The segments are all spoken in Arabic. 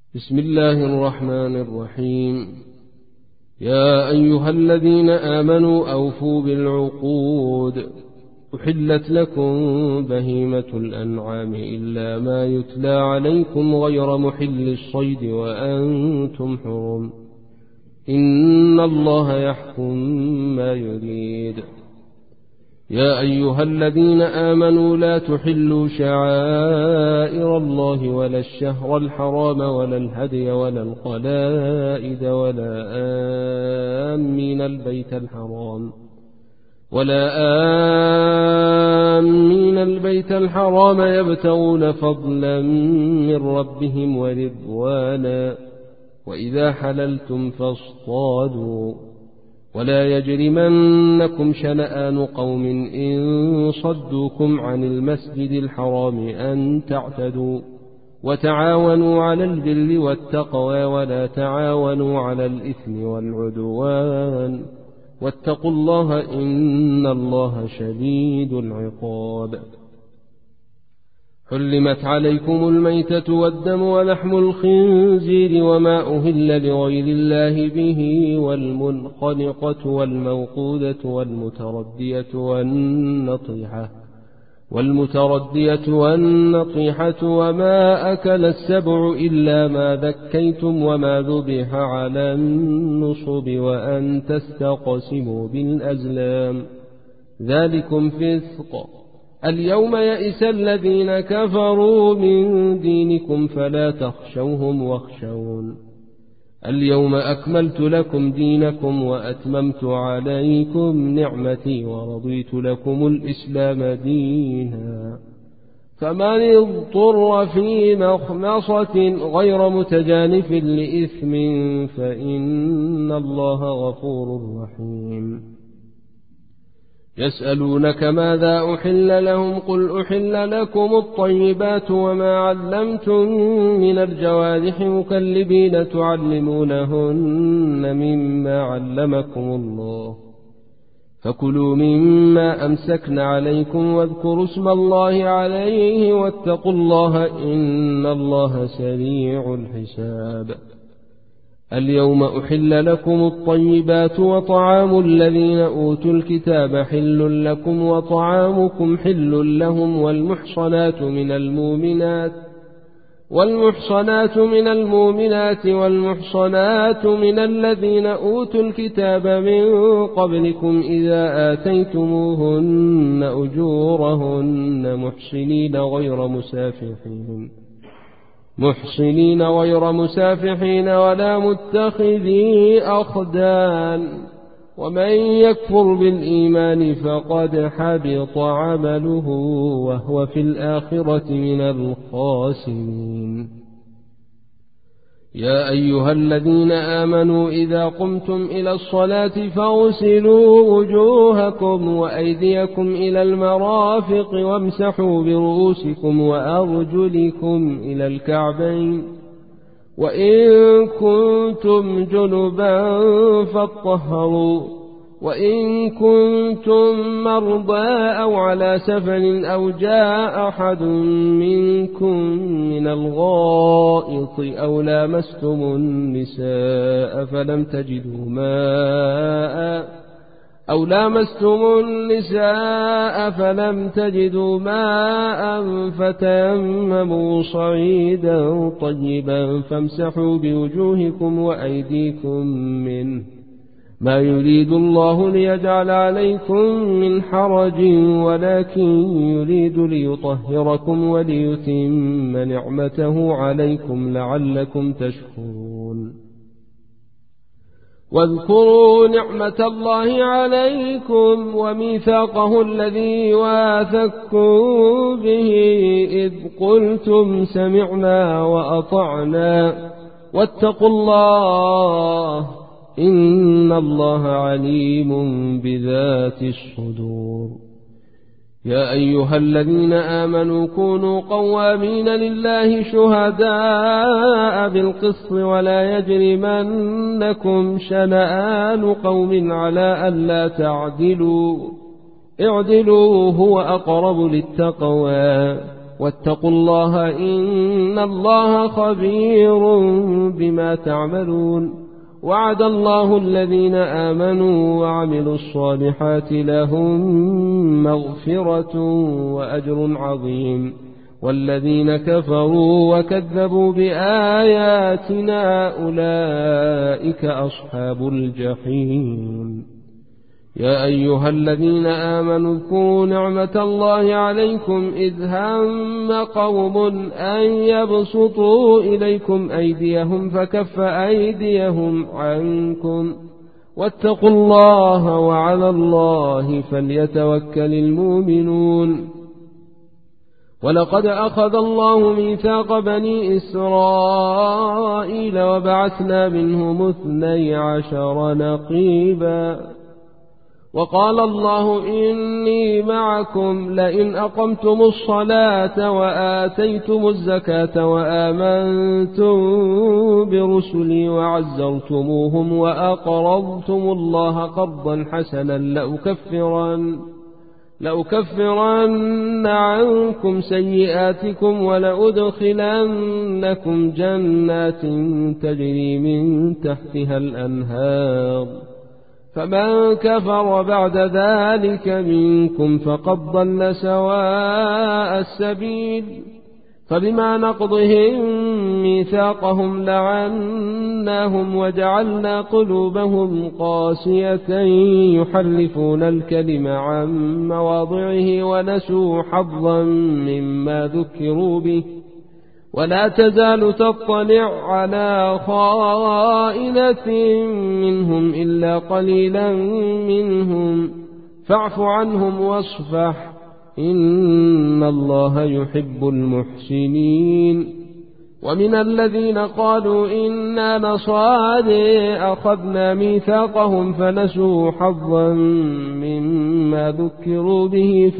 بسم الله الرحمن الرحيم. يا أيها الذين آمنوا أوفوا بالعقود، أحلت لكم بهيمة الأنعام إلا ما يتلى عليكم غير محل الصيد وأنتم حرم، إن الله يحكم ما يريد. يا أيها الذين آمنوا لا تحلوا شعائر الله ولا الشهر الحرام ولا الهدي ولا القلائد ولا آمين البيت الحرام يبتغون فضلا من ربهم ورضوانا، وإذا حللتم فاصطادوا، ولا يجرمنكم شنآن قوم إن صدوكم عن المسجد الحرام أن تعتدوا، وتعاونوا على البر والتقوى ولا تعاونوا على الإثم والعدوان، واتقوا الله إن الله شديد العقاب. حرمت عليكم الميتة والدم ولحم الخنزير وما أهل لغير الله به، والمنخنقة والموقودة والمتردية والنطيحة وما أكل السبع إلا ما ذكيتم وما ذبح على النصب، وأن تستقسموا بالأزلام، ذلكم فسق. اليوم يئس الذين كفروا من دينكم فلا تخشوهم واخشون. اليوم أكملت لكم دينكم وأتممت عليكم نعمتي ورضيت لكم الإسلام دينا، فمن اضطر في مخمصة غير متجانف لإثم فإن الله غفور رحيم. يسألونك ماذا أحل لهم، قل أحل لكم الطيبات وما علمتم من الجوارح مكلبين تعلمونهن مما علمكم الله، فكلوا مما أمسكن عليكم واذكروا اسم الله عليه واتقوا الله إن الله سريع الحساب. اليوم أحل لكم الطيبات وطعام الذين أوتوا الكتاب حل لكم وطعامكم حل لهم، والمحصنات من المؤمنات والمحصنات من الذين أوتوا الكتاب من قبلكم إذا آتيتموهن أجورهن محصنين غير مسافحين ولا متخذي أخدان، ومن يكفر بالإيمان فقد حبط عمله وهو في الآخرة من الخاسرين. يا أيها الذين آمنوا إذا قمتم إلى الصلاة فاغسلوا وجوهكم وأيديكم إلى المرافق وامسحوا برؤوسكم وأرجلكم إلى الكعبين، وإن كنتم جنبا فاطهروا، وإن كنتم مرضى أو على سفر أو جاء أحد منكم من الغائط أو لامستم النساء فلم تجدوا ماء فتيمموا صعيدا طيبا فامسحوا بوجوهكم وأيديكم منه، ما يريد الله ليجعل عليكم من حرج ولكن يريد ليطهركم وليتم نعمته عليكم لعلكم تشكرون. واذكروا نعمة الله عليكم وميثاقه الذي واثقكم به إذ قلتم سمعنا وأطعنا واتقوا الله إن الله عليم بذات الصدور. يا أيها الذين آمنوا كونوا قوامين لله شهداء بالقسط ولا يجرمنكم شنآن قوم على ألا تعدلوا، اعدلوا هو أقرب للتقوى، واتقوا الله إن الله خبير بما تعملون. وعد الله الذين آمنوا وعملوا الصالحات لهم مغفرة وأجر عظيم، والذين كفروا وكذبوا بآياتنا أولئك أصحاب الجحيم. يا أيها الذين آمنوا اذكروا نعمة الله عليكم إذ هم قوم أن يبسطوا إليكم أيديهم فكف أيديهم عنكم، واتقوا الله وعلى الله فليتوكل المؤمنون. ولقد أخذ الله ميثاق بني إسرائيل وبعثنا منهم 12 نقيبا، وقال الله إني معكم لئن أقمتم الصلاة وآتيتم الزكاة وآمنتم برسلي وعزرتموهم وأقرضتم الله قرضا حسنا لأكفرن عنكم سيئاتكم ولأدخلنكم جنات تجري من تحتها الأنهار، فمن كفر بعد ذلك منكم فقد ضل سواء السبيل. فبما نقضهم ميثاقهم لعناهم وجعلنا قلوبهم قاسية يحرفون الكلم عن مواضعه ونسوا حظا مما ذكروا به، ولا تزال تطلع على خائنة منهم إلا قليلا منهم، فاعف عنهم واصفح إن الله يحب المحسنين. ومن الذين قالوا إنا نصارى أخذنا ميثاقهم فنسوا حظا مما ذكروا به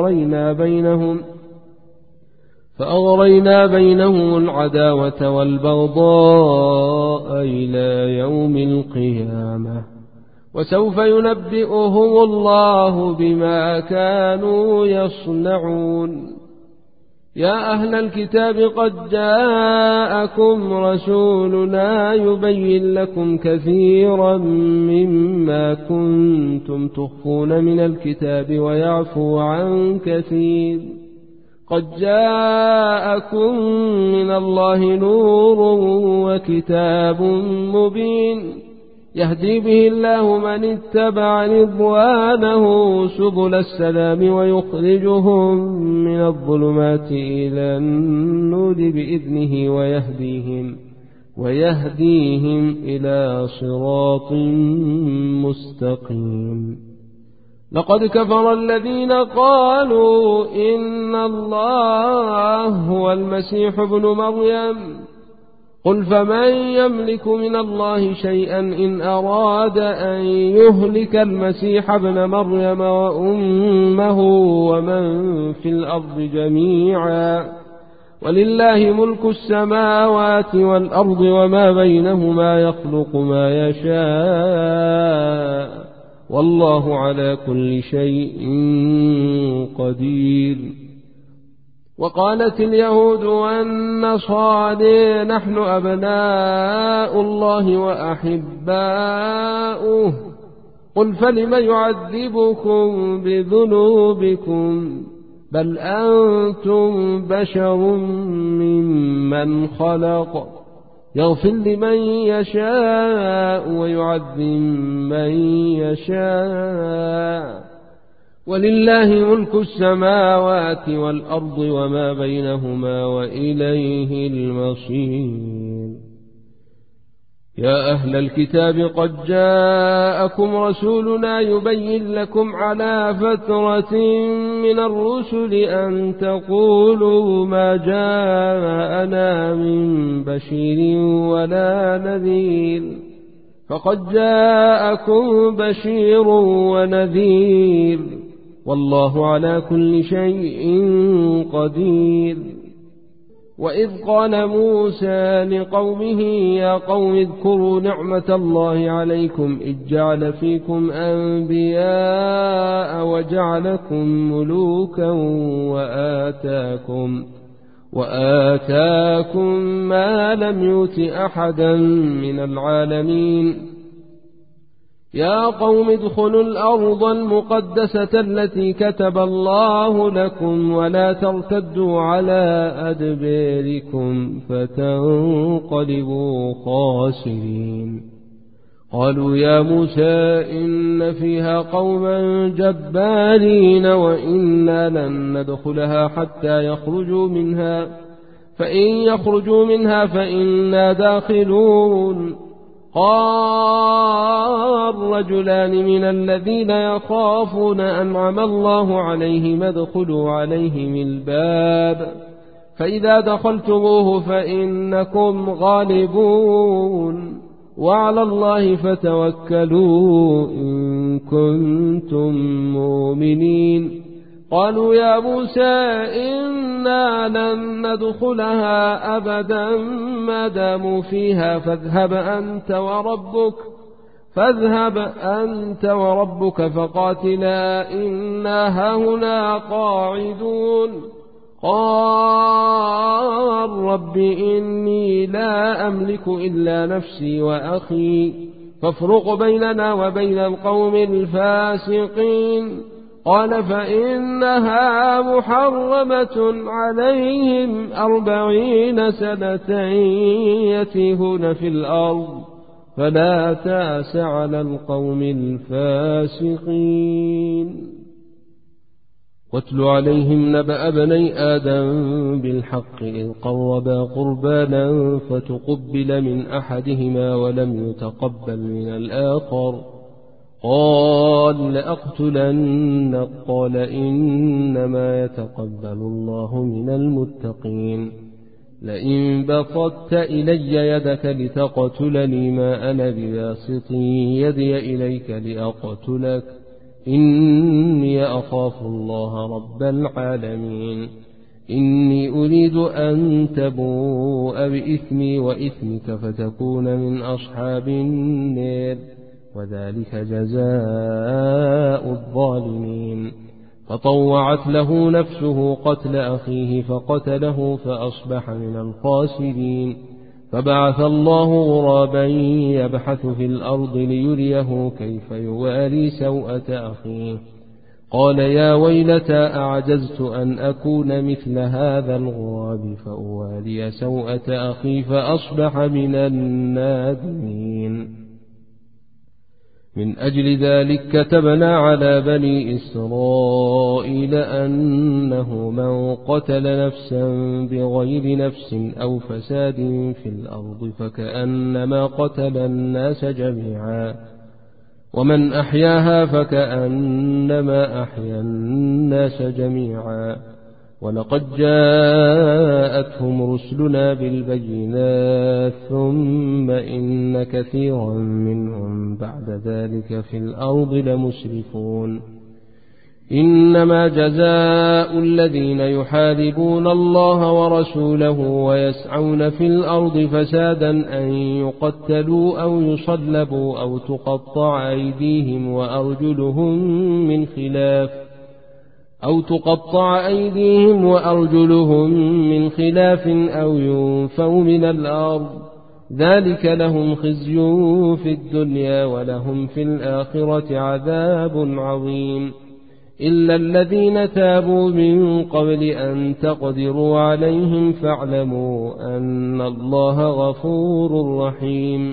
فأغرينا بينهم العداوة والبغضاء إلى يوم القيامة، وسوف ينبئهم الله بما كانوا يصنعون. يا أهل الكتاب قد جاءكم رسولنا يبين لكم كثيرا مما كنتم تخفون من الكتاب ويعفو عن كثير. قد جاءكم من الله نور وكتاب مبين يهدي به الله من اتبع رضوانه سبل السلام ويخرجهم من الظلمات إلى النور بإذنه ويهديهم إلى صراط مستقيم. لقد كفر الذين قالوا إن الله هو المسيح ابن مريم، قل فمن يملك من الله شيئا إن أراد أن يهلك المسيح ابن مريم وأمه ومن في الأرض جميعا، ولله ملك السماوات والأرض وما بينهما يخلق ما يشاء، والله على كل شيء قدير. وقالت اليهود والنصارى نحن أبناء الله وأحباؤه، قل فلم يعذبكم بذنوبكم بل أنتم بشر ممن خلق، يغفر لمن يشاء ويعذب من يشاء، ولله ملك السماوات والأرض وما بينهما وإليه المصير. يا أهل الكتاب قد جاءكم رسولنا يبين لكم على فترة من الرسل أن تقولوا ما جاءنا من بشير ولا نذير، فقد جاءكم بشير ونذير، والله على كل شيء قدير. وإذ قال موسى لقومه يا قوم اذكروا نعمة الله عليكم إذ جعل فيكم أنبياء وجعلكم ملوكا وآتاكم ما لم يؤت أحدا من العالمين يا قوم ادخلوا الأرض المقدسة التي كتب الله لكم ولا ترتدوا على أدباركم فتنقلبوا خاسرين قالوا يا موسى إن فيها قوما جبارين وإنا لن ندخلها حتى يخرجوا منها فإن يخرجوا منها فإنا داخلون قال رجلان من الذين يخافون أنعم الله عليهم ادخلوا عليهم الباب فإذا دخلتموه فإنكم غالبون وعلى الله فتوكلوا إن كنتم مؤمنين قالوا يا موسى إنا لن ندخلها أبدا ما داموا فيها فاذهب أنت وربك فقاتلا إنا هاهنا قاعدون قال رب إني لا أملك إلا نفسي وأخي فافرق بيننا وبين القوم الفاسقين قال فإنها محرمة عليهم 40 سنة يتيهون في الأرض فلا تأس على القوم الفاسقين واتل عليهم نبأ بني آدم بالحق إذ قربا قربانا فتقبل من أحدهما ولم يتقبل من الآخر قال لأقتلنك قال إنما يتقبل الله من المتقين لئن بسطت إلي يدك لتقتلني ما أنا بباسط يدي إليك لأقتلك إني أخاف الله رب العالمين إني أريد أن تبوء بإثمي وإثمك فتكون من أصحاب النار وذلك جزاء الظالمين فطوعت له نفسه قتل أخيه فقتله فأصبح من الخاسرين فبعث الله غرابا يبحث في الأرض ليريه كيف يواري سوءة أخيه قال يا ويلتى أعجزت أن أكون مثل هذا الغراب فأواري سوءة أخي فأصبح من النادمين من أجل ذلك كتبنا على بني إسرائيل أنه من قتل نفسا بغير نفس أو فساد في الأرض فكأنما قتل الناس جميعا ومن أحياها فكأنما أحيا الناس جميعا ولقد جاءتهم رسلنا بالبينات ثم إن كثيرا منهم بعد ذلك في الأرض لمسرفون إنما جزاء الذين يحاربون الله ورسوله ويسعون في الأرض فسادا أن يقتلوا أو يصلبوا أو تقطع أيديهم وأرجلهم من خلاف أو ينفوا من الأرض ذلك لهم خزي في الدنيا ولهم في الآخرة عذاب عظيم إلا الذين تابوا من قبل أن تقدروا عليهم فاعلموا أن الله غفور رحيم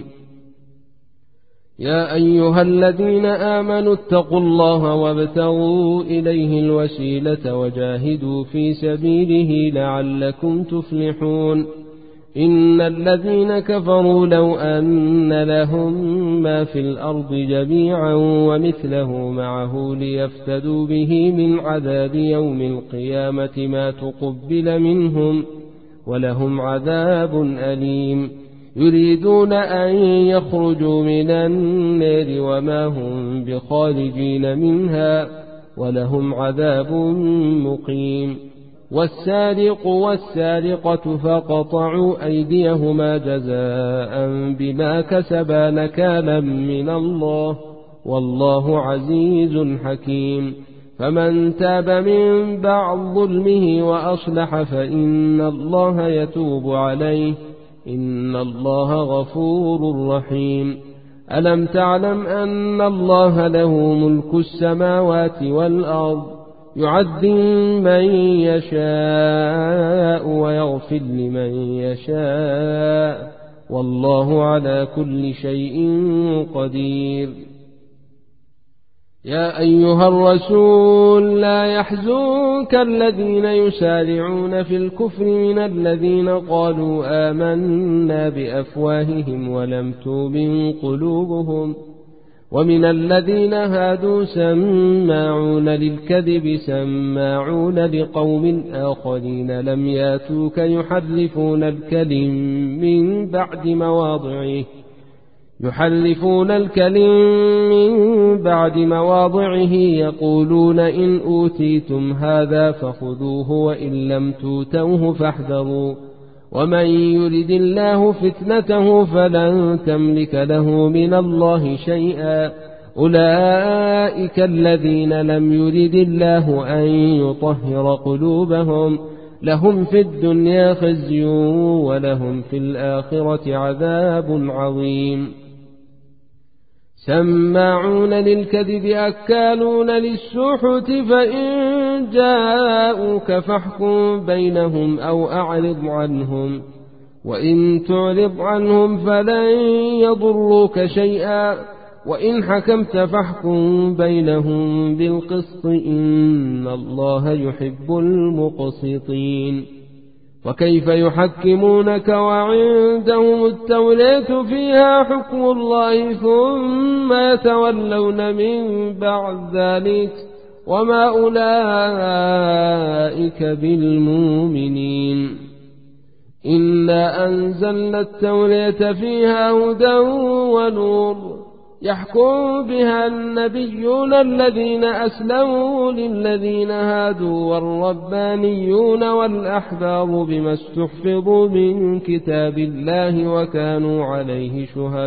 يا أيها الذين آمنوا اتقوا الله وابتغوا إليه الوسيلة وجاهدوا في سبيله لعلكم تفلحون إن الذين كفروا لو أن لهم ما في الأرض جميعا ومثله معه ليفتدوا به من عذاب يوم القيامة ما تقبل منهم ولهم عذاب أليم يريدون أن يخرجوا من النار وما هم بخارجين منها ولهم عذاب مقيم والسارق والسارقة فقطعوا أيديهما جزاء بما كسبا نكالا من الله والله عزيز حكيم. فمن تاب من بعد ظلمه وأصلح فإن الله يتوب عليه إن الله غفور رحيم. ألم تعلم أن الله له ملك السماوات والأرض يعذب من يشاء ويغفر لمن يشاء والله على كل شيء قدير. يا أيها الرسول لا يحزنك الذين يسارعون في الكفر من الذين قالوا آمنا بأفواههم ولم تؤمن قلوبهم ومن الذين هادوا سماعون للكذب سماعون لقوم آخرين لم ياتوك يحرفون الكلم من بعد مواضعه يقولون إن أوتيتم هذا فخذوه وإن لم توتوه فاحذروا ومن يرد الله فتنته فلن تملك له من الله شيئا أولئك الذين لم يرد الله أن يطهر قلوبهم لهم في الدنيا خزي ولهم في الآخرة عذاب عظيم. سماعون للكذب أكالون للسحت فإن جاءوك فاحكم بينهم أو أعرض عنهم وإن تعرض عنهم فلن يضروك شيئا وإن حكمت فاحكم بينهم بالقسط إن الله يحب المقسطين. وكيف يحكمونك وعندهم التوراة فيها حكم الله ثم يتولون من بعد ذلك وما أولئك بالمؤمنين. إنا أنزلنا التوراة فيها هدى ونور يحكم بها النبيون الذين أسلموا للذين هادوا والربانيون والأحبار بما استحفظوا من كتاب الله وكانوا عليه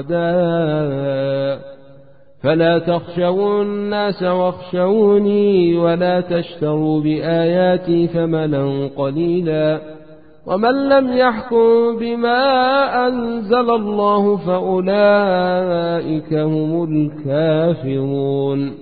شهداء فلا تخشوا الناس واخشوني ولا تشتروا بآياتي ثمنا قليلا ومن لم يحكم بما أنزل الله فأولئك هم الكافرون.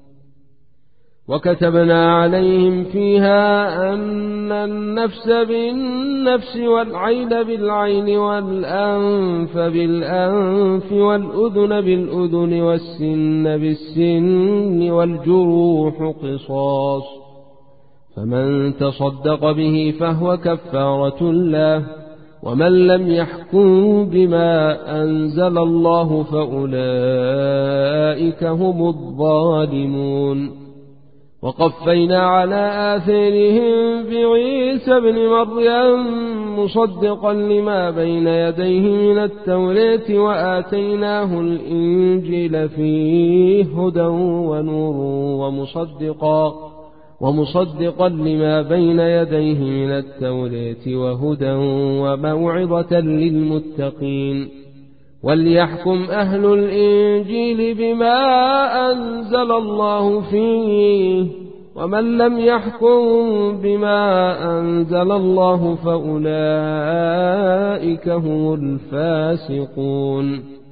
وكتبنا عليهم فيها أن النفس بالنفس والعين بالعين والأنف بالأنف والأذن بالأذن والسن بالسن والجروح قصاص فمن تصدق به فهو كفارة له ومن لم يحكم بما أنزل الله فأولئك هم الظالمون. وقفينا على آثارهم بعيسى بن مريم مصدقا لما بين يديه من التوراة وآتيناه الإنجيل فيه هدى ونور ومصدقا لما بين يديه من التوراة وهدى وموعظة للمتقين. وليحكم أهل الإنجيل بما أنزل الله فيه ومن لم يحكم بما أنزل الله فأولئك هم الفاسقون.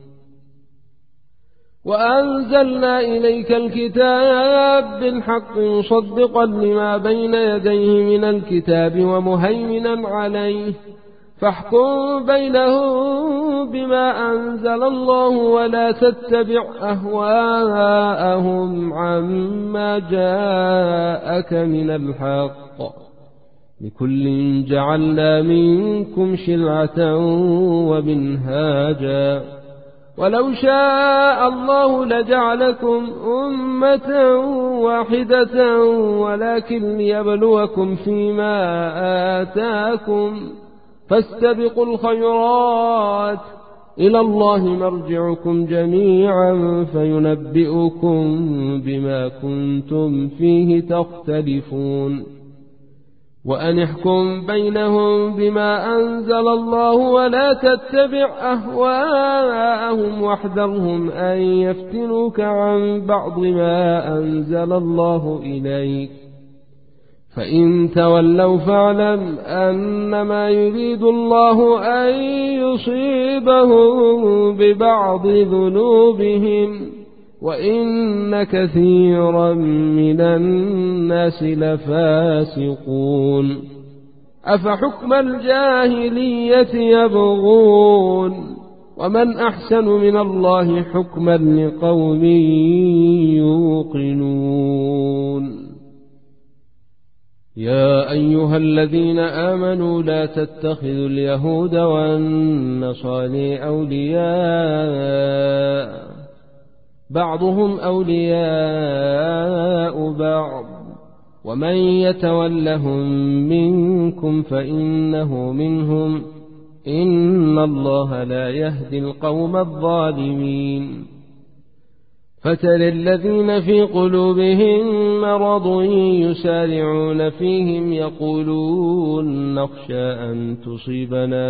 وأنزلنا إليك الكتاب بالحق مصدقا لما بين يديه من الكتاب ومهيمنا عليه فاحكم بينهم بما أنزل الله ولا تتبع أهواءهم عما جاءك من الحق لكل جعلنا منكم شرعة ومنهاجا ولو شاء الله لجعلكم أمة واحدة ولكن ليبلوكم فيما آتاكم فاستبقوا الخيرات إلى الله مرجعكم جميعا فينبئكم بما كنتم فيه تختلفون. وأن احكم بينهم بما أنزل الله ولا تتبع أهواءهم واحذرهم أن يفتنوك عن بعض ما أنزل الله إليك فإن تولوا فاعلم أنما يريد الله أن يصيبهم ببعض ذنوبهم وإن كثيرا من الناس لفاسقون أفحكم الجاهلية يبغون ومن أحسن من الله حكما لقوم يوقنون يا أيها الذين آمنوا لا تتخذوا اليهود والنصارى أولياء بعضهم أولياء بعض ومن يتولهم منكم فإنه منهم إن الله لا يهدي القوم الظالمين فترى الذين في قلوبهم مرض يسارعون فيهم يقولون نخشى أن تصيبنا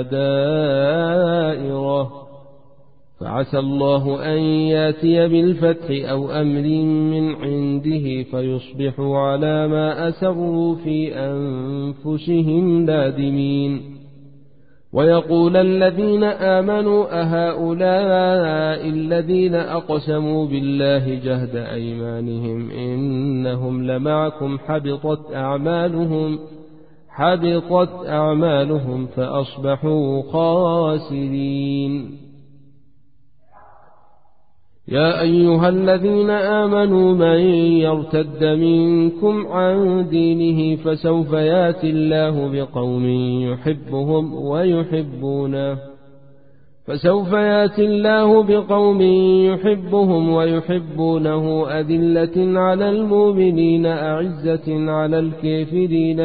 دائرة فعسى الله أن ياتي بالفتح أو أمر من عنده فيصبحوا على ما أسروا في أنفسهم نادمين ويقول الذين آمنوا أهؤلاء الذين أقسموا بالله جهد أيمانهم إنهم لمعكم حبطت أعمالهم فأصبحوا خاسرين يا أيها الذين آمنوا من يرتد منكم عن دينه فسوف ياتي الله بقوم يحبهم ويحبونه أذلة على المؤمنين أعزة على الكافرين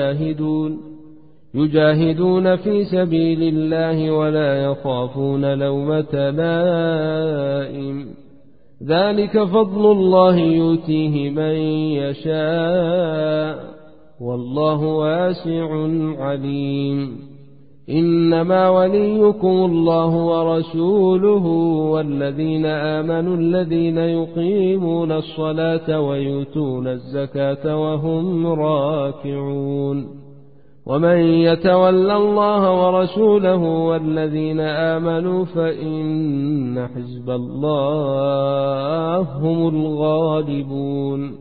يجاهدون في سبيل الله ولا يخافون لومة لائم ذلك فضل الله يؤتيه من يشاء والله واسع عليم إنما وليكم الله ورسوله والذين آمنوا الذين يقيمون الصلاة ويؤتون الزكاة وهم راكعون ومن يتول الله ورسوله والذين آمنوا فإن حزب الله هم الغالبون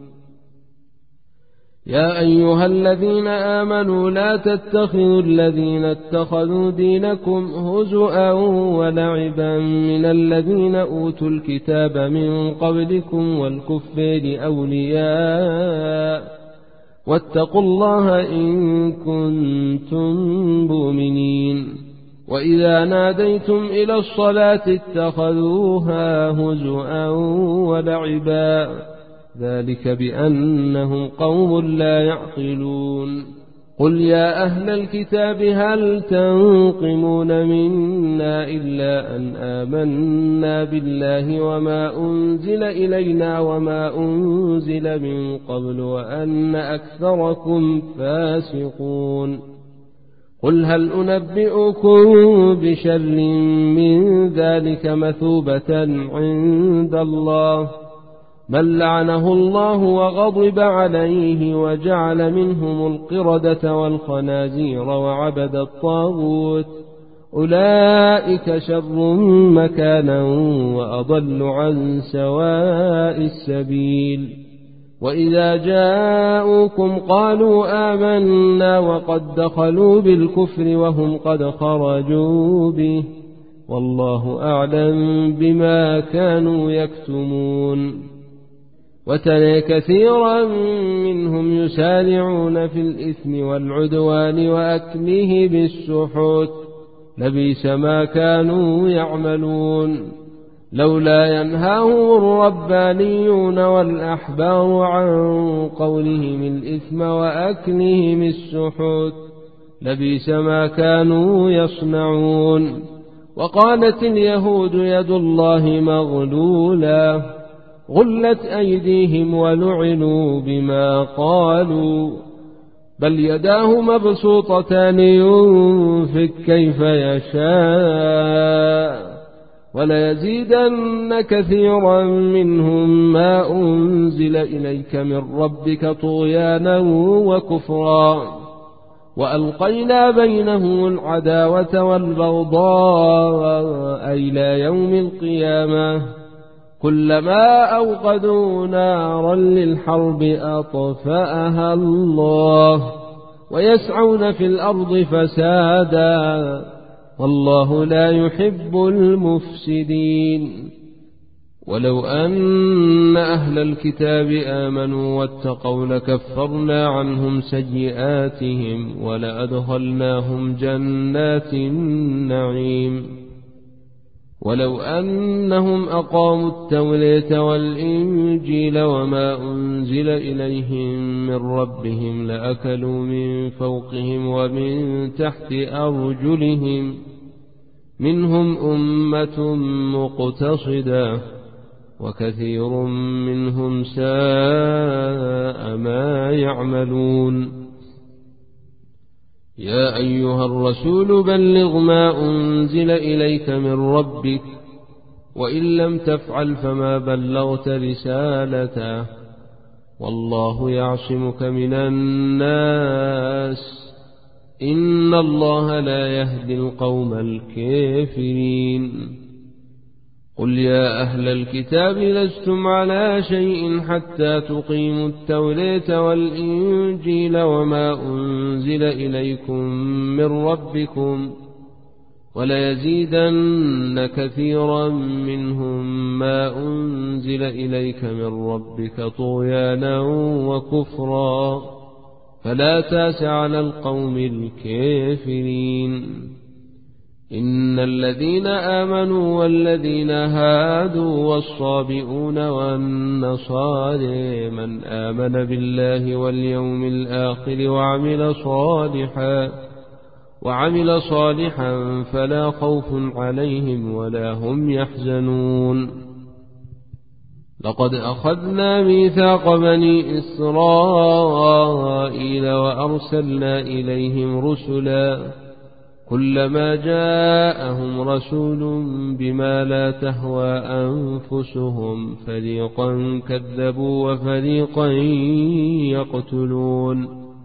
يا أيها الذين آمنوا لا تتخذوا الذين اتخذوا دينكم هزؤا ولعبا من الذين أوتوا الكتاب من قبلكم والكفار أولياء واتقوا الله إن كنتم مؤمنين وإذا ناديتم إلى الصلاة اتخذوها هزؤا ولعبا ذلك بأنهم قوم لا يعقلون قل يا أهل الكتاب هل تنقمون منا إلا أن آمنا بالله وما أنزل إلينا وما أنزل من قبل وأن أكثركم فاسقون قل هل أنبئكم بشر من ذلك مثوبة عند الله من لعنه الله وغضب عليه وجعل منهم القردة والخنازير وعبد الطاغوت أولئك شر مكانا وأضل عن سواء السبيل وإذا جاءوكم قالوا آمنا وقد دخلوا بالكفر وهم قد خرجوا به والله أعلم بما كانوا يكتمون وترى كثيرا منهم يسارعون في الإثم والعدوان وأكله بالسحت لبئس ما كانوا يعملون لولا ينهاهم الربانيون والأحبار عن قولهم الإثم وأكلهم السحت لبئس ما كانوا يصنعون وقالت اليهود يد الله مغلولة غلت أيديهم ولعنوا بما قالوا بل يداه مبسوطتان ينفق كيف يشاء وليزيدن كثيرا منهم ما أنزل إليك من ربك طغيانا وكفرا وألقينا بينهم العداوة والبغضاء إلى يوم القيامة كلما أوقدوا نارا للحرب أطفأها الله ويسعون في الأرض فسادا والله لا يحب المفسدين. ولو أن أهل الكتاب آمنوا واتقوا لكفرنا عنهم سيئاتهم ولأدخلناهم جنات النعيم. ولو أنهم أقاموا التوراة والإنجيل وما أنزل إليهم من ربهم لأكلوا من فوقهم ومن تحت أرجلهم منهم أمة مقتصدة وكثير منهم ساء ما يعملون. يا أيها الرسول بلغ ما أنزل إليك من ربك وإن لم تفعل فما بلغت رسالته والله يعصمك من الناس إن الله لا يهدي القوم الكافرين. قل يا أهل الكتاب لستم على شيء حتى تقيموا التوراة والإنجيل وما أنزل إليكم من ربكم وليزيدن كثيرا منهم ما أنزل إليك من ربك طغيانا وكفرا فلا تأس على القوم الكافرين. إن الذين آمنوا والذين هادوا والصابئون والنصارى من آمن بالله واليوم الآخر وعمل صالحا فلا خوف عليهم ولا هم يحزنون. لقد أخذنا ميثاق بني إسرائيل وأرسلنا إليهم رسلا كلما جاءهم رسول بما لا تهوى أنفسهم فريقا كذبوا وفريقا يقتلون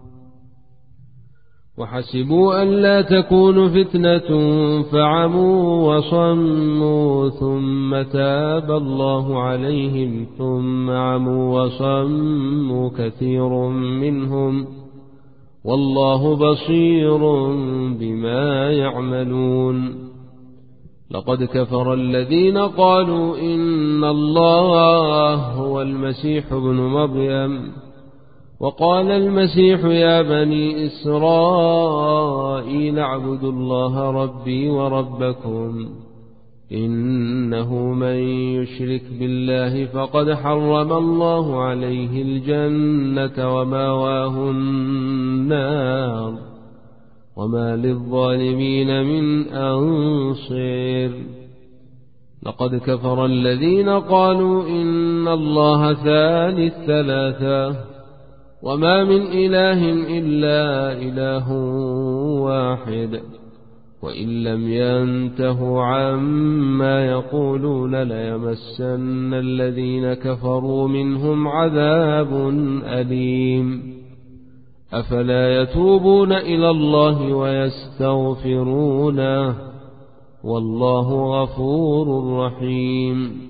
وحسبوا أن لا تكون فتنة فعموا وصموا ثم تاب الله عليهم ثم عموا وصموا كثير منهم والله بصير بما يعملون. لقد كفر الذين قالوا إن الله هو المسيح ابن مريم وقال المسيح يا بني إسرائيل اعبدوا الله ربي وربكم إنه من يشرك بالله فقد حرم الله عليه الجنة وماواه النار وما للظالمين من أنصير. لقد كفر الذين قالوا إن الله ثالث ثلاثة وما من إله إلا إله واحد وإن لم ينتهوا عما يقولون ليمسن الذين كفروا منهم عذاب أليم. أفلا يتوبون إلى الله ويستغفرونه والله غفور رحيم.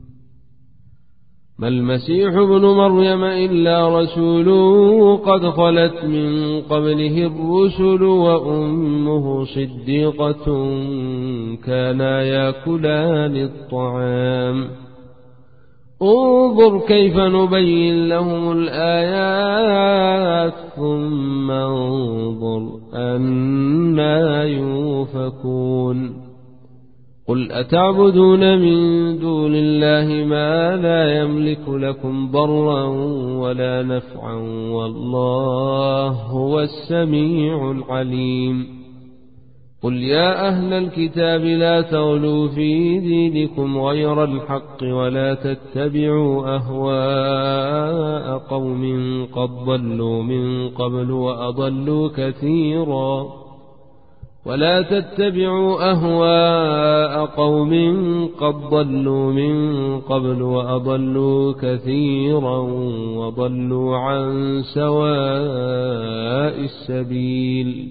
ما المسيح ابن مريم إلا رسول قد خلت من قبله الرسل وأمه صديقة كانا يأكلان الطعام انظر كيف نبين لهم الآيات ثم انظر أنا يؤفكون. قل أتعبدون من دون الله ما لا يملك لكم ضرا ولا نفعا والله هو السميع العليم. قل يا أهل الكتاب لا تغلوا في دينكم غير الحق ولا تتبعوا أهواء قوم قد ضلوا من قبل وأضلوا كثيرا ولا تتبعوا أهواء قوم قد ضلوا من قبل وأضلوا كثيرا وضلوا عن سواء السبيل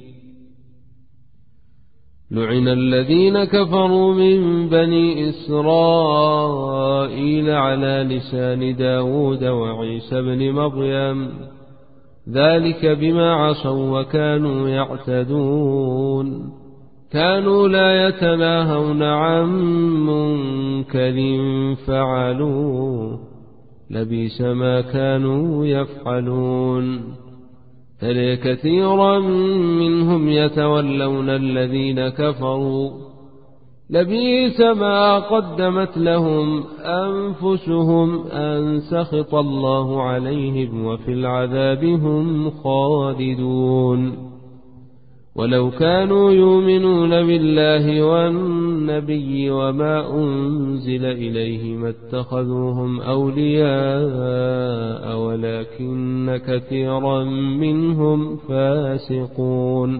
لعن الذين كفروا من بني إسرائيل على لسان داود وعيسى بن مريم ذلك بما عصوا وكانوا يعتدون كانوا لا يتناهون عن منكر فعلوه لبئس ما كانوا يفعلون ترى كثيرا منهم يتولون الذين كفروا لبئس ما قدمت لهم أنفسهم أن سخط الله عليهم وفي العذاب هم خالدون ولو كانوا يؤمنون بالله والنبي وما أنزل إليه ما اتخذوهم أولياء ولكن كثيرا منهم فاسقون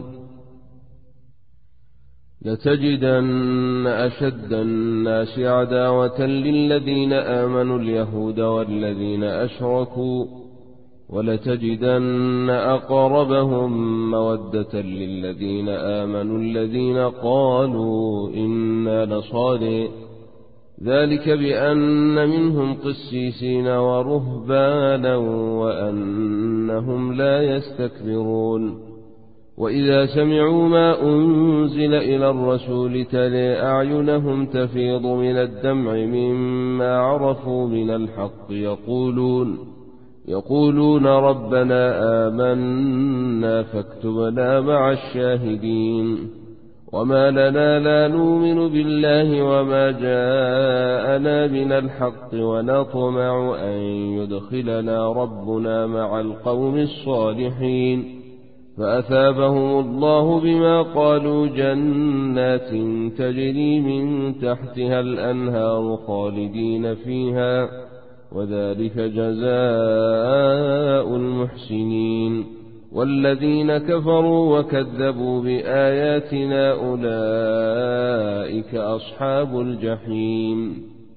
لتجدن أشد الناس عداوة للذين آمنوا اليهود والذين أشركوا ولتجدن أقربهم مودة للذين آمنوا الذين قالوا إنا نصارى ذلك بأن منهم قسيسين ورهبانا وأنهم لا يستكبرون وإذا سمعوا ما أنزل إلى الرسول ترى أعينهم تفيض من الدمع مما عرفوا من الحق يقولون ربنا آمنا فاكتبنا مع الشاهدين وما لنا لا نؤمن بالله وما جاءنا من الحق ونطمع أن يدخلنا ربنا مع القوم الصالحين فأثابهم الله بما قالوا جنات تجري من تحتها الأنهار خالدين فيها وذلك جزاء المحسنين والذين كفروا وكذبوا بآياتنا أولئك أصحاب الجحيم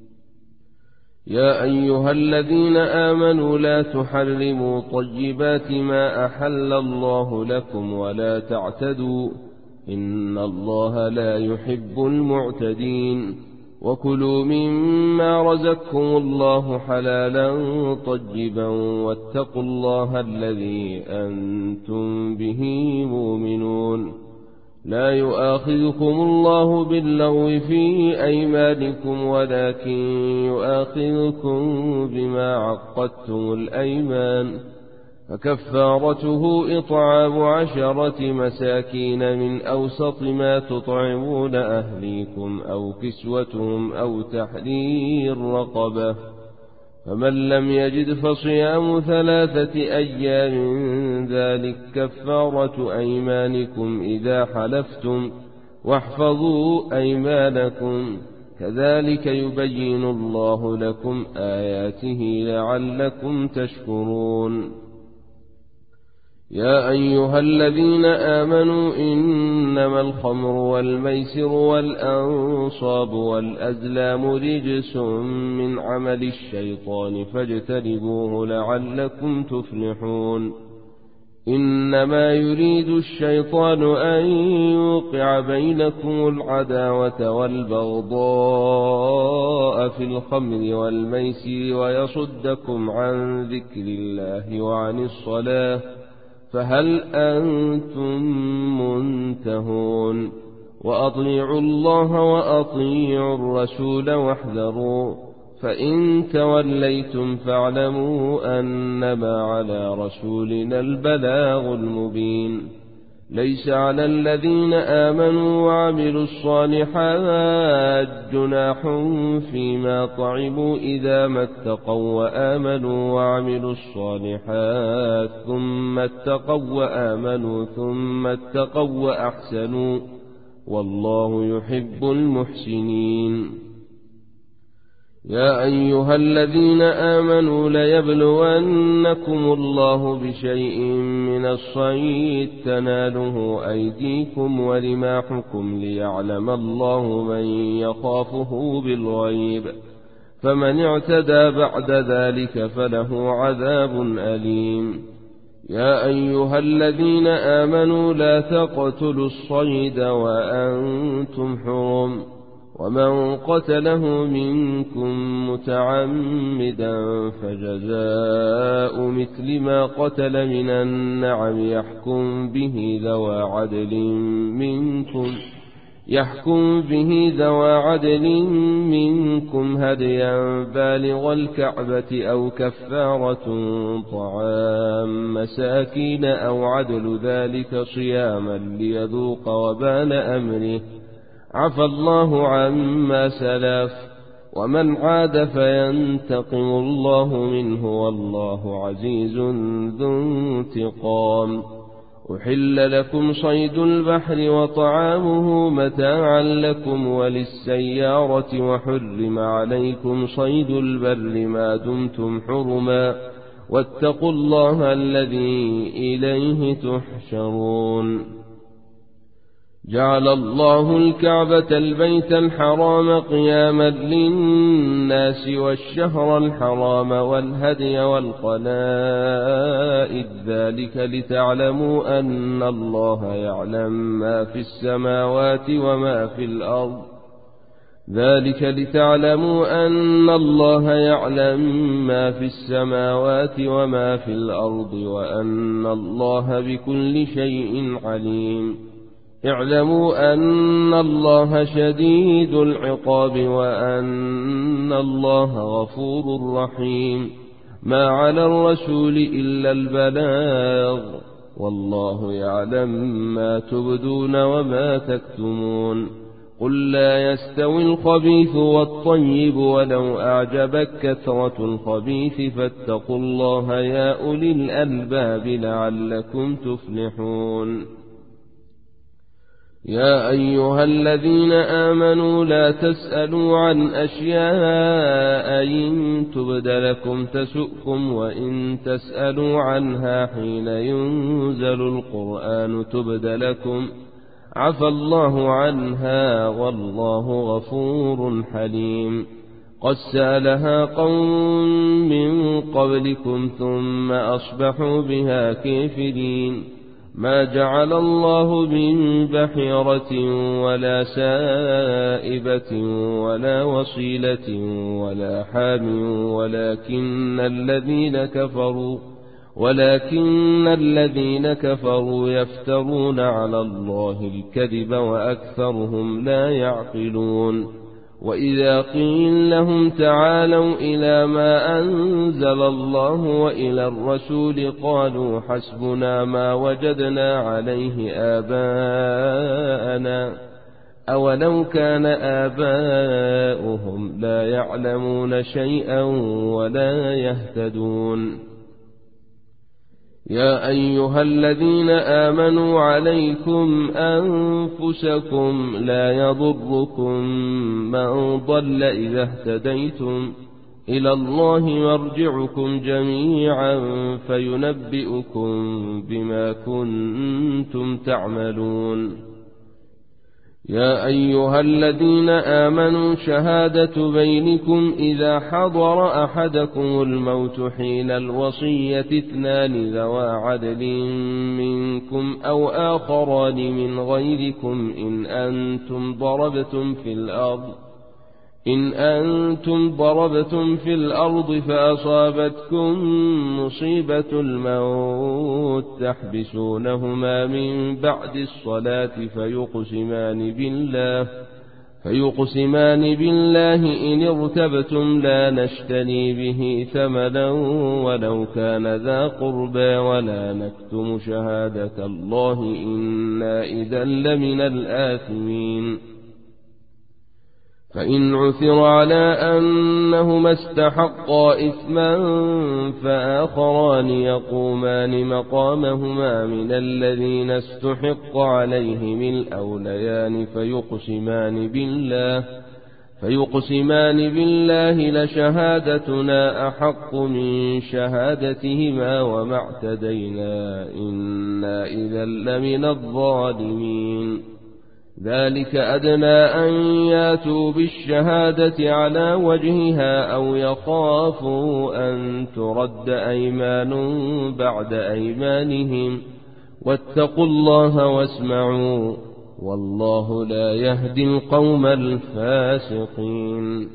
يا أيها الذين آمنوا لا تحرموا طيبات ما أحل الله لكم ولا تعتدوا إن الله لا يحب المعتدين وكلوا مما رزقكم الله حلالا طيبا واتقوا الله الذي أنتم به مؤمنون لا يؤاخذكم الله باللغو في أيمانكم ولكن يؤاخذكم بما عقدتم الأيمان فكفارته إطعام 10 مساكين من أوسط ما تطعمون أهليكم أو كسوتهم أو تحرير رقبة فمن لم يجد فصيام 3 أيام ذلك كفارة أيمانكم إذا حلفتم واحفظوا أيمانكم كذلك يبين الله لكم آياته لعلكم تشكرون يا أيها الذين آمنوا إنما الخمر والميسر والأنصاب والأزلام رجس من عمل الشيطان فاجتنبوه لعلكم تفلحون إنما يريد الشيطان أن يوقع بينكم العداوة والبغضاء في الخمر والميسر ويصدكم عن ذكر الله وعن الصلاة فهل أنتم منتهون وأطيعوا الله وأطيعوا الرسول واحذروا فإن توليتم فاعلموا أنما على رسولنا البلاغ المبين ليس على الذين آمنوا وعملوا الصالحات جناح فيما طعموا إذا ما اتقوا وآمنوا وعملوا الصالحات ثم اتقوا وآمنوا ثم اتقوا وأحسنوا والله يحب المحسنين. يا أيها الذين آمنوا ليبلونكم الله بشيء من الصيد تناله أيديكم ورماحكم ليعلم الله من يخافه بالغيب، فمن اعتدى بعد ذلك فله عذاب أليم. يا أيها الذين آمنوا لا تقتلوا الصيد وأنتم حرم، ومن قتله منكم متعمدا فجزاء مثل ما قتل من النعم يحكم به ذوى عدل منكم هديا بالغ الكعبة أو كفارة طعام مساكين أو عدل ذلك صياما ليذوق وبال أمره، عفى الله عما سلف، ومن عاد فينتقم الله منه والله عزيز ذو انتقام. أحل لكم صيد البحر وطعامه متاعا لكم وللسيارة، وحرم عليكم صيد البر ما دمتم حرما، واتقوا الله الذي إليه تحشرون. جعل الله الكعبة البيت الحرام قياما للناس والشهر الحرام والهدي والقلائد، ذلك لتعلموا أن الله يعلم ما في السماوات وما في الأرض وأن الله بكل شيء عليم. اعلموا أن الله شديد العقاب وأن الله غفور رحيم. ما على الرسول إلا البلاغ، والله يعلم ما تبدون وما تكتمون. قل لا يستوي الخبيث والطيب ولو أعجبك كثرة الخبيث، فاتقوا الله يا أولي الألباب لعلكم تفلحون. يا أيها الذين آمنوا لا تسألوا عن أشياء إن تبد لكم تسؤكم، وإن تسألوا عنها حين ينزل القرآن تبد لكم عفى الله عنها والله غفور حليم. قد سألها قوم من قبلكم ثم أصبحوا بها كافرين. ما جعل الله من بحيرة ولا سائبة ولا وصيلة ولا حام ولكن الذين كفروا يفترون على الله الكذب وأكثرهم لا يعقلون. وإذا قيل لهم تعالوا إلى ما أنزل الله وإلى الرسول قالوا حسبنا ما وجدنا عليه آباءنا، أولو كان آباؤهم لا يعلمون شيئا ولا يهتدون. يا أيها الذين آمنوا عليكم أنفسكم لا يضركم من ضل إذا اهتديتم، إلى الله مرجعكم جميعا فينبئكم بما كنتم تعملون. يا أيها الذين آمنوا شهادة بينكم إذا حضر أحدكم الموت حين الوصية 2 ذوى عدل منكم أو آخران من غيركم إن أنتم ضربتم في الأرض فأصابتكم مصيبة الموت تحبسونهما من بعد الصلاة فيقسمان بالله إن ارتبتم لا نشتري به ثمنا ولو كان ذا قربى ولا نكتم شهادة الله إنا إذا لمن الآثمين. فإن عثر على أنهما استحقا إثما فآخران يقومان مقامهما من الذين استحق عليهم الأوليان فيقسمان بالله لشهادتنا أحق من شهادتهما وما اعتدينا إنا إذا لمن الظالمين. ذلك أدنى أن ياتوا بالشهادة على وجهها أو يخافوا أن ترد أيمان بعد أيمانهم واتقوا الله واسمعوا والله لا يهدي القوم الفاسقين.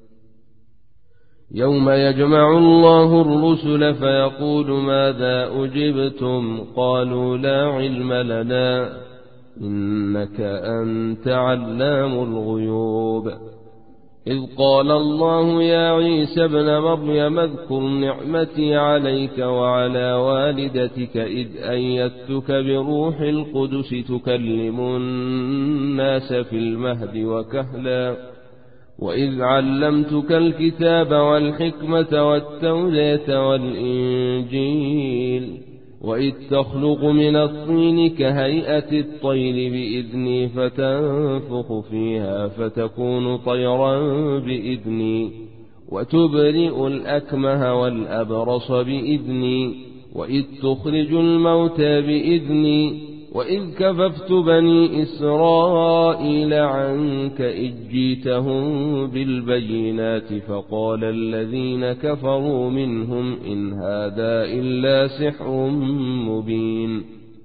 يوم يجمع الله الرسل فيقول ماذا أجبتم قالوا لا علم لنا إنك أنت علام الغيوب. إذ قال الله يا عيسى ابن مريم اذكر نعمتي عليك وعلى والدتك إذ أيدتك بروح القدس تكلم الناس في المهد وكهلا وإذ علمتك الكتاب والحكمة والتوراة والإنجيل وإذ تخلق من الطين كهيئة الطير بإذني فتنفخ فيها فتكون طيرا بإذني وتبرئ الأكمه والأبرص بإذني وإذ تخرج الموتى بإذني وإذ كففت بني إسرائيل عنك إذ جيتهم بالبينات فقال الذين كفروا منهم إن هذا إلا سحر مبين.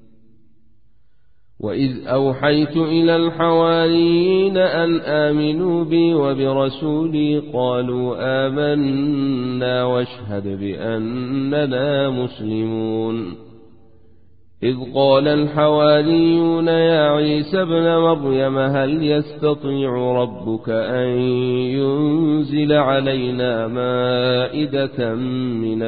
وإذ أوحيت إلى الحواريين أن آمنوا بي وبرسولي قالوا آمنا واشهد بأننا مسلمون. إذ قال الحواريون يا عيسى ابن مريم هل يستطيع ربك أن ينزل علينا مائدة من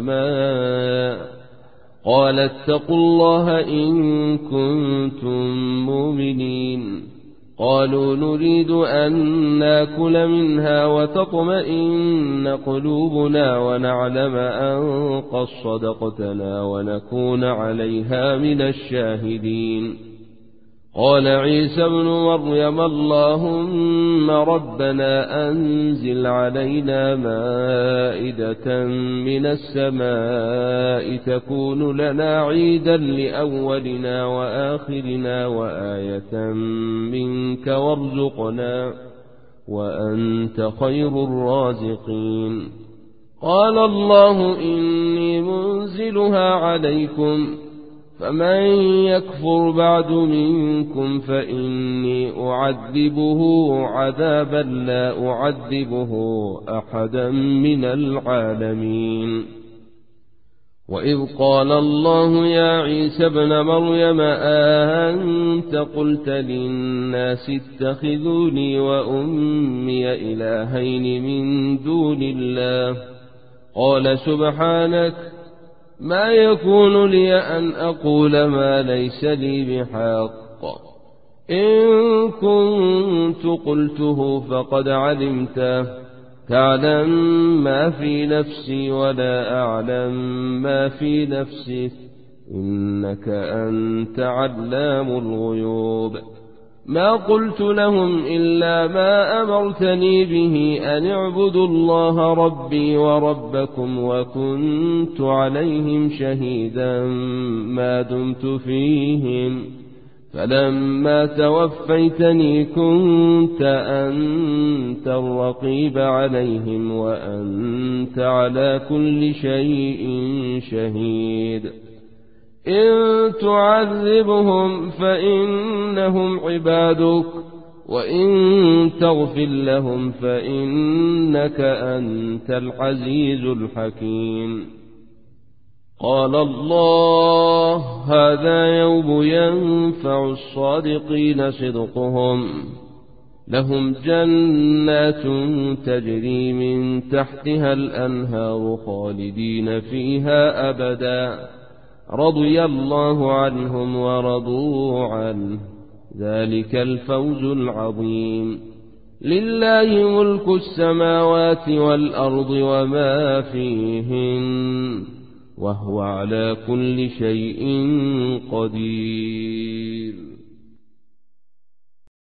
السماء قال اتقوا الله إن كنتم مؤمنين. قالوا نريد أن ناكل منها وتطمئن قلوبنا ونعلم أن قد صدقتنا ونكون عليها من الشاهدين. قال عيسى ابن مريم اللهم ربنا أنزل علينا مائدة من السماء تكون لنا عيدا لأولنا وآخرنا وآية منك وارزقنا وأنت خير الرازقين. قال الله إني منزلها عليكم فمن يكفر بعد منكم فإني أعذبه عذابا لا أعذبه أحدا من العالمين. وإذ قال الله يا عيسى ابن مريم أأنت قلت للناس اتخذوني وأمي إلهين من دون الله قال سبحانك ما يكون لي أن أقول ما ليس لي بحق إن كنت قلته فقد علمته تعلم ما في نفسي ولا أعلم ما في نفسك إنك أنت علام الغيوب. ما قلت لهم إلا ما أمرتني به أن اعبدوا الله ربي وربكم وكنت عليهم شهيدا ما دمت فيهم فلما توفيتني كنت أنت الرقيب عليهم وأنت على كل شيء شهيد. إن تعذبهم فإنهم عبادك وإن تغفر لهم فإنك أنت العزيز الحكيم. قال الله هذا يوم ينفع الصادقين صدقهم لهم جنات تجري من تحتها الأنهار خالدين فيها أبدا رضي الله عنهم ورضوا عنه ذلك الفوز العظيم. لله ملك السماوات والأرض وما فيهن وهو على كل شيء قدير.